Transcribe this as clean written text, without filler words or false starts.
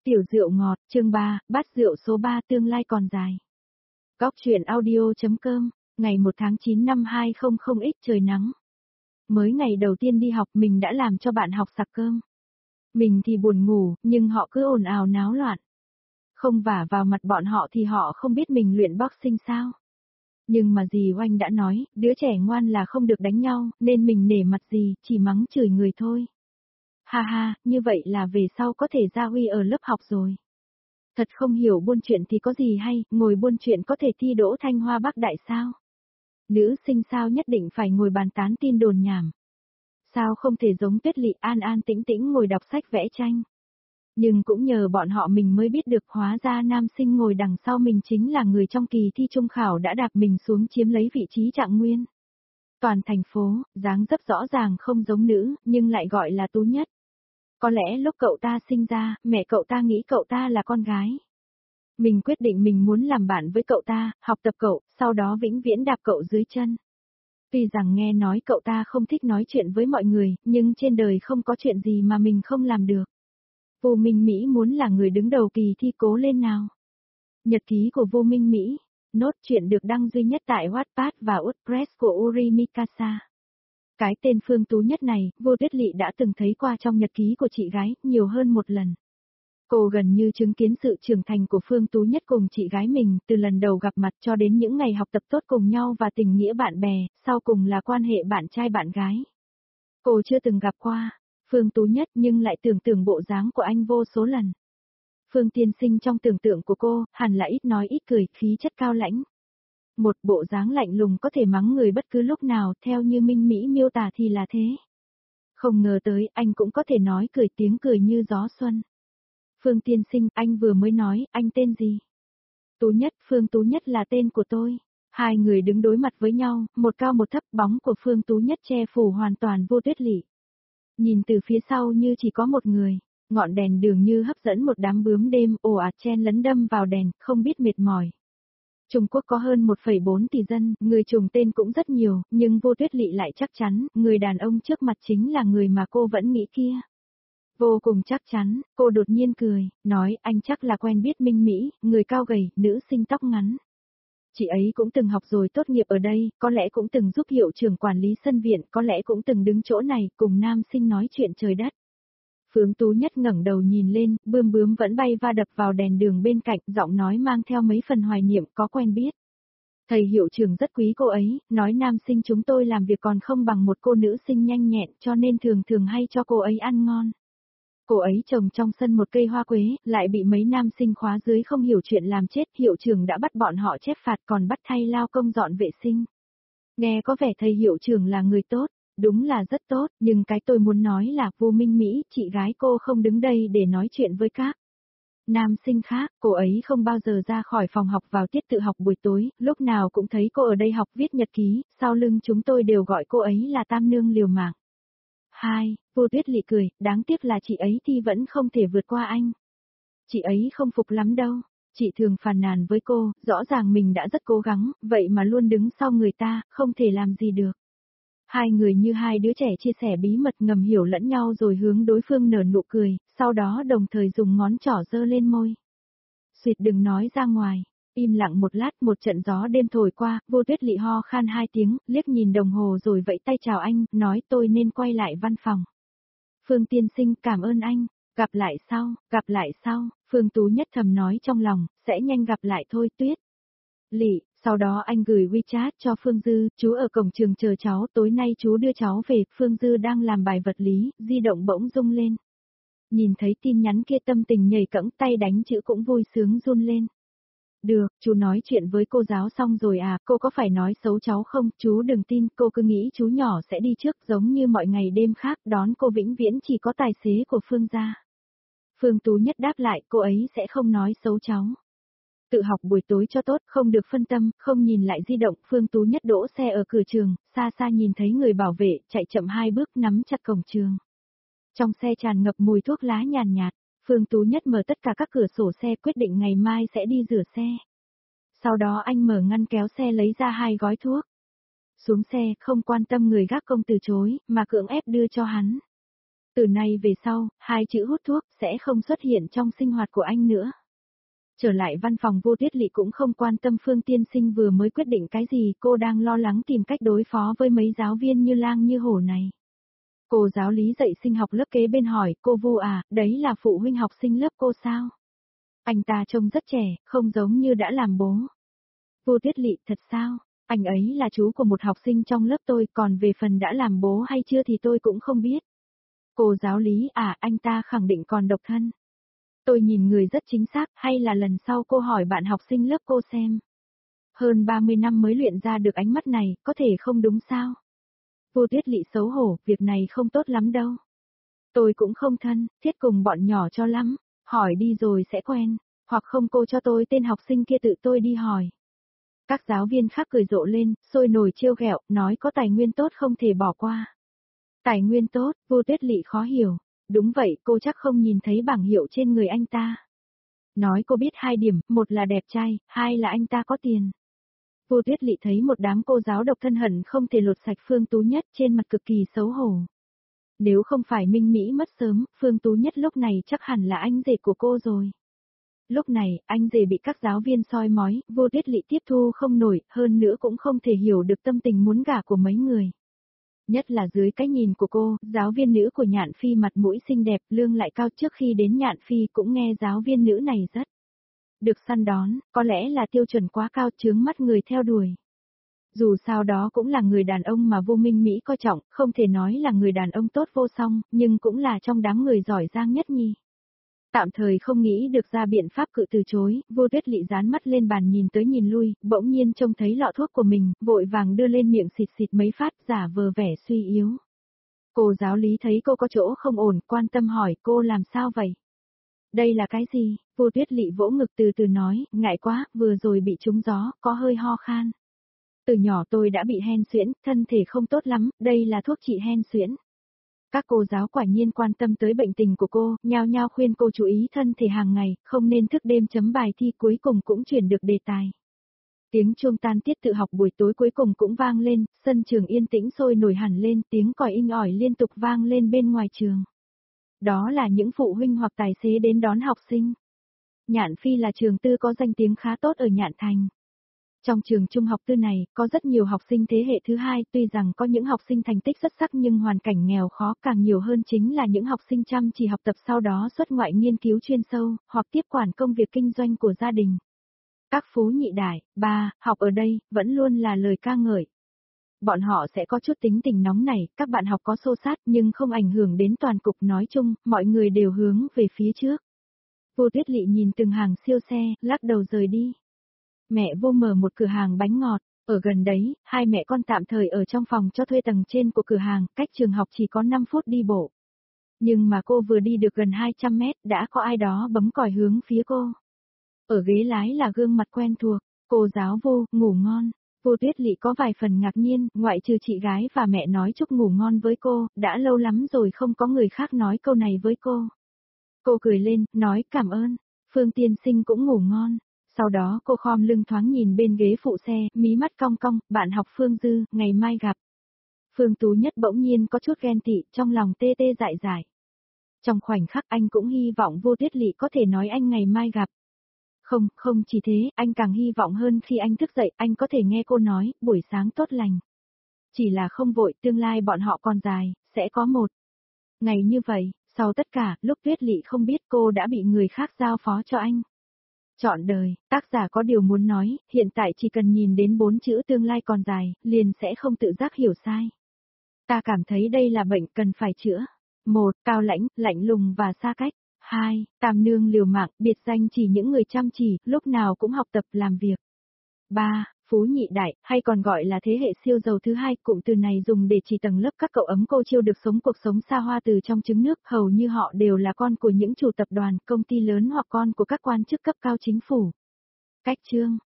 Tiểu rượu ngọt, chương 3, bát rượu số 3 tương lai còn dài. Góc truyện audio.com, ngày 1 tháng 9 năm 2000X trời nắng. Mới ngày đầu tiên đi học mình đã làm cho bạn học sặc cơm. Mình thì buồn ngủ, nhưng họ cứ ồn ào náo loạn. Không vả vào mặt bọn họ thì họ không biết mình luyện boxing sao. Nhưng mà dì Oanh đã nói, đứa trẻ ngoan là không được đánh nhau, nên mình nể mặt dì, chỉ mắng chửi người thôi. Ha ha, như vậy là về sau có thể ra huy ở lớp học rồi. Thật không hiểu buôn chuyện thì có gì hay, ngồi buôn chuyện có thể thi đỗ Thanh Hoa Bắc Đại sao? Nữ sinh sao nhất định phải ngồi bàn tán tin đồn nhảm? Sao không thể giống Tuyết Lị an an tĩnh tĩnh ngồi đọc sách vẽ tranh? Nhưng cũng nhờ bọn họ mình mới biết được hóa ra nam sinh ngồi đằng sau mình chính là người trong kỳ thi trung khảo đã đạp mình xuống chiếm lấy vị trí trạng nguyên. Toàn thành phố, dáng dấp rõ ràng không giống nữ, nhưng lại gọi là tú nhất. Có lẽ lúc cậu ta sinh ra, mẹ cậu ta nghĩ cậu ta là con gái. Mình quyết định mình muốn làm bạn với cậu ta, học tập cậu, sau đó vĩnh viễn đạp cậu dưới chân. Tuy rằng nghe nói cậu ta không thích nói chuyện với mọi người, nhưng trên đời không có chuyện gì mà mình không làm được. Vô Minh Mỹ muốn là người đứng đầu kỳ thi, cố lên nào. Nhật ký của Vô Minh Mỹ. Nốt truyện được đăng duy nhất tại Wattpad và WordPress của Uri Mikasa. Cái tên Phương Tú Nhất này, Vô Tuyết Lị đã từng thấy qua trong nhật ký của chị gái, nhiều hơn một lần. Cô gần như chứng kiến sự trưởng thành của Phương Tú Nhất cùng chị gái mình, từ lần đầu gặp mặt cho đến những ngày học tập tốt cùng nhau và tình nghĩa bạn bè, sau cùng là quan hệ bạn trai bạn gái. Cô chưa từng gặp qua Phương Tú Nhất nhưng lại tưởng tượng bộ dáng của anh vô số lần. Phương tiên sinh trong tưởng tượng của cô, hẳn là ít nói ít cười, khí chất cao lãnh. Một bộ dáng lạnh lùng có thể mắng người bất cứ lúc nào, theo như Minh Mỹ miêu tả thì là thế. Không ngờ tới, anh cũng có thể nói cười tiếng cười như gió xuân. Phương tiên sinh, anh vừa mới nói, anh tên gì? Tú Nhất, Phương Tú Nhất là tên của tôi. Hai người đứng đối mặt với nhau, một cao một thấp, bóng của Phương Tú Nhất che phủ hoàn toàn Vô Tuyết Lị. Nhìn từ phía sau như chỉ có một người, ngọn đèn đường như hấp dẫn một đám bướm đêm ồ ạt chen lấn đâm vào đèn, không biết mệt mỏi. Trung Quốc có hơn 1,4 tỷ dân, người trùng tên cũng rất nhiều, nhưng Vô Tuyết Lị lại chắc chắn, người đàn ông trước mặt chính là người mà cô vẫn nghĩ kia. Vô cùng chắc chắn, cô đột nhiên cười, nói anh chắc là quen biết Minh Mỹ, người cao gầy, nữ sinh tóc ngắn. Chị ấy cũng từng học rồi tốt nghiệp ở đây, có lẽ cũng từng giúp hiệu trưởng quản lý sân viện, có lẽ cũng từng đứng chỗ này cùng nam sinh nói chuyện trời đất. Phương Tú Nhất ngẩng đầu nhìn lên, bướm bướm vẫn bay va đập vào đèn đường bên cạnh, giọng nói mang theo mấy phần hoài niệm, có quen biết. Thầy hiệu trưởng rất quý cô ấy, nói nam sinh chúng tôi làm việc còn không bằng một cô nữ sinh nhanh nhẹn, cho nên thường thường hay cho cô ấy ăn ngon. Cô ấy trồng trong sân một cây hoa quế, lại bị mấy nam sinh khóa dưới không hiểu chuyện làm chết, hiệu trưởng đã bắt bọn họ chép phạt còn bắt thay lao công dọn vệ sinh. Nghe có vẻ thầy hiệu trưởng là người tốt, đúng là rất tốt, nhưng cái tôi muốn nói là Vô Minh Mỹ, chị gái cô không đứng đây để nói chuyện với các nam sinh khác, cô ấy không bao giờ ra khỏi phòng học vào tiết tự học buổi tối, lúc nào cũng thấy cô ở đây học viết nhật ký, sau lưng chúng tôi đều gọi cô ấy là Tam Nương liều mạng. Vô Tuyết Lị cười, đáng tiếc là chị ấy thì vẫn không thể vượt qua anh. Chị ấy không phục lắm đâu, chị thường phàn nàn với cô, rõ ràng mình đã rất cố gắng, vậy mà luôn đứng sau người ta, không thể làm gì được. Hai người như hai đứa trẻ chia sẻ bí mật ngầm hiểu lẫn nhau rồi hướng đối phương nở nụ cười, sau đó đồng thời dùng ngón trỏ giơ lên môi. Xuyệt đừng nói ra ngoài. Im lặng một lát, một trận gió đêm thổi qua, Vô Tuyết Lị ho khan 2 tiếng, liếc nhìn đồng hồ rồi vẫy tay chào anh, nói tôi nên quay lại văn phòng. Phương tiên sinh, cảm ơn anh, gặp lại sau, Phương Tú Nhất thầm nói trong lòng, sẽ nhanh gặp lại thôi Tuyết Lị. Sau đó anh gửi WeChat cho Phương Dư, chú ở cổng trường chờ cháu, tối nay chú đưa cháu về, Phương Dư đang làm bài vật lý, di động bỗng rung lên. Nhìn thấy tin nhắn kia tâm tình nhảy cẫng, tay đánh chữ cũng vui sướng run lên. Được, chú nói chuyện với cô giáo xong rồi à, cô có phải nói xấu cháu không, chú đừng tin, cô cứ nghĩ chú nhỏ sẽ đi trước giống như mọi ngày đêm khác, đón cô vĩnh viễn chỉ có tài xế của Phương gia. Phương Tú Nhất đáp lại, cô ấy sẽ không nói xấu cháu. Tự học buổi tối cho tốt, không được phân tâm, không nhìn lại di động, Phương Tú Nhất đỗ xe ở cửa trường, xa xa nhìn thấy người bảo vệ, chạy chậm 2 bước nắm chặt cổng trường. Trong xe tràn ngập mùi thuốc lá nhàn nhạt. Phương Tú Nhất mở tất cả các cửa sổ xe, quyết định ngày mai sẽ đi rửa xe. Sau đó anh mở ngăn kéo xe lấy ra 2 gói thuốc. Xuống xe, không quan tâm người gác công từ chối, mà cưỡng ép đưa cho hắn. Từ nay về sau, hai chữ hút thuốc sẽ không xuất hiện trong sinh hoạt của anh nữa. Trở lại văn phòng Vô Tuyết Lị cũng không quan tâm Phương tiên sinh vừa mới quyết định cái gì, cô đang lo lắng tìm cách đối phó với mấy giáo viên như lang như hổ này. Cô giáo lý dạy sinh học lớp kế bên hỏi, cô Vu à, đấy là phụ huynh học sinh lớp cô sao? Anh ta trông rất trẻ, không giống như đã làm bố. Vô Tuyết Lị, thật sao? Anh ấy là chú của một học sinh trong lớp tôi, còn về phần đã làm bố hay chưa thì tôi cũng không biết. Cô giáo lý à, anh ta khẳng định còn độc thân. Tôi nhìn người rất chính xác, hay là lần sau cô hỏi bạn học sinh lớp cô xem. Hơn 30 năm mới luyện ra được ánh mắt này, có thể không đúng sao? Vô Tuyết Lị xấu hổ, việc này không tốt lắm đâu. Tôi cũng không thân, thiết cùng bọn nhỏ cho lắm, hỏi đi rồi sẽ quen, hoặc không cô cho tôi tên học sinh kia tự tôi đi hỏi. Các giáo viên khác cười rộ lên, sôi nổi trêu ghẹo, nói có tài nguyên tốt không thể bỏ qua. Tài nguyên tốt, Vô Tuyết Lị khó hiểu. Đúng vậy, cô chắc không nhìn thấy bảng hiệu trên người anh ta. Nói cô biết 2 điểm, một là đẹp trai, 2 là anh ta có tiền. Vô Tuyết Lị thấy một đám cô giáo độc thân hận không thể lột sạch Phương Tú Nhất, trên mặt cực kỳ xấu hổ. Nếu không phải Minh Mỹ mất sớm, Phương Tú Nhất lúc này chắc hẳn là anh rể của cô rồi. Lúc này, anh rể bị các giáo viên soi mói, Vô Tuyết Lị tiếp thu không nổi, hơn nữa cũng không thể hiểu được tâm tình muốn gả của mấy người. Nhất là dưới cái nhìn của cô, giáo viên nữ của Nhạn Phi mặt mũi xinh đẹp, lương lại cao, trước khi đến Nhạn Phi cũng nghe giáo viên nữ này rất được săn đón, có lẽ là tiêu chuẩn quá cao chướng mắt người theo đuổi. Dù sao đó cũng là người đàn ông mà Vô Minh Mỹ coi trọng, không thể nói là người đàn ông tốt vô song, nhưng cũng là trong đám người giỏi giang nhất nhì. Tạm thời không nghĩ được ra biện pháp cự từ chối, Vô Tuyết Lị dán mắt lên bàn nhìn tới nhìn lui, bỗng nhiên trông thấy lọ thuốc của mình, vội vàng đưa lên miệng xịt xịt mấy phát, giả vờ vẻ suy yếu. Cô giáo lý thấy cô có chỗ không ổn, quan tâm hỏi cô làm sao vậy? Đây là cái gì? Vô Tuyết Lị vỗ ngực từ từ nói, ngại quá, vừa rồi bị trúng gió, có hơi ho khan. Từ nhỏ tôi đã bị hen suyễn, thân thể không tốt lắm, đây là thuốc trị hen suyễn. Các cô giáo quả nhiên quan tâm tới bệnh tình của cô, nhao nhao khuyên cô chú ý thân thể hàng ngày, không nên thức đêm chấm bài thi, cuối cùng cũng chuyển được đề tài. Tiếng chuông tan tiết tự học buổi tối cuối cùng cũng vang lên, sân trường yên tĩnh sôi nổi hẳn lên, tiếng còi inh ỏi liên tục vang lên bên ngoài trường. Đó là những phụ huynh hoặc tài xế đến đón học sinh. Nhạn Phi là trường tư có danh tiếng khá tốt ở Nhạn Thành. Trong trường trung học tư này, có rất nhiều học sinh thế hệ thứ hai, tuy rằng có những học sinh thành tích xuất sắc nhưng hoàn cảnh nghèo khó, càng nhiều hơn chính là những học sinh chăm chỉ học tập sau đó xuất ngoại nghiên cứu chuyên sâu, hoặc tiếp quản công việc kinh doanh của gia đình. Các phú nhị đại, ba, học ở đây, vẫn luôn là lời ca ngợi. Bọn họ sẽ có chút tính tình nóng nảy, các bạn học có xô xát nhưng không ảnh hưởng đến toàn cục, nói chung, mọi người đều hướng về phía trước. Vô Tuyết Lị nhìn từng hàng siêu xe, lắc đầu rời đi. Mẹ Vô mở một cửa hàng bánh ngọt, ở gần đấy, hai mẹ con tạm thời ở trong phòng cho thuê tầng trên của cửa hàng, cách trường học chỉ có 5 phút đi bộ. Nhưng mà cô vừa đi được gần 200 mét, đã có ai đó bấm còi hướng phía cô. Ở ghế lái là gương mặt quen thuộc, cô giáo Vô, ngủ ngon. Vô Tuyết Lị có vài phần ngạc nhiên, ngoại trừ chị gái và mẹ nói chúc ngủ ngon với cô, đã lâu lắm rồi không có người khác nói câu này với cô. Cô cười lên, nói cảm ơn, Phương tiên sinh cũng ngủ ngon. Sau đó cô khom lưng thoáng nhìn bên ghế phụ xe, mí mắt cong cong, bạn học Phương Dư, ngày mai gặp. Phương Tú Nhất bỗng nhiên có chút ghen tị, trong lòng tê tê dại dại. Trong khoảnh khắc anh cũng hy vọng Vô Tuyết Lị có thể nói anh ngày mai gặp. Không chỉ thế, anh càng hy vọng hơn khi anh thức dậy, anh có thể nghe cô nói, buổi sáng tốt lành. Chỉ là không vội, tương lai bọn họ còn dài, sẽ có một ngày như vậy, sau tất cả, lúc Tuyết Lị không biết cô đã bị người khác giao phó cho anh. Chọn đời, tác giả có điều muốn nói, hiện tại chỉ cần nhìn đến 4 chữ tương lai còn dài, liền sẽ không tự giác hiểu sai. Ta cảm thấy đây là bệnh cần phải chữa. 1. Cao lãnh, lạnh lùng và xa cách. 2. Tam nương liều mạng, biệt danh chỉ những người chăm chỉ, lúc nào cũng học tập làm việc. 3. Phú nhị đại, hay còn gọi là thế hệ siêu giàu thứ hai, cụm từ này dùng để chỉ tầng lớp các cậu ấm cô chiêu được sống cuộc sống xa hoa từ trong trứng nước, hầu như họ đều là con của những chủ tập đoàn, công ty lớn hoặc con của các quan chức cấp cao chính phủ. Cách chương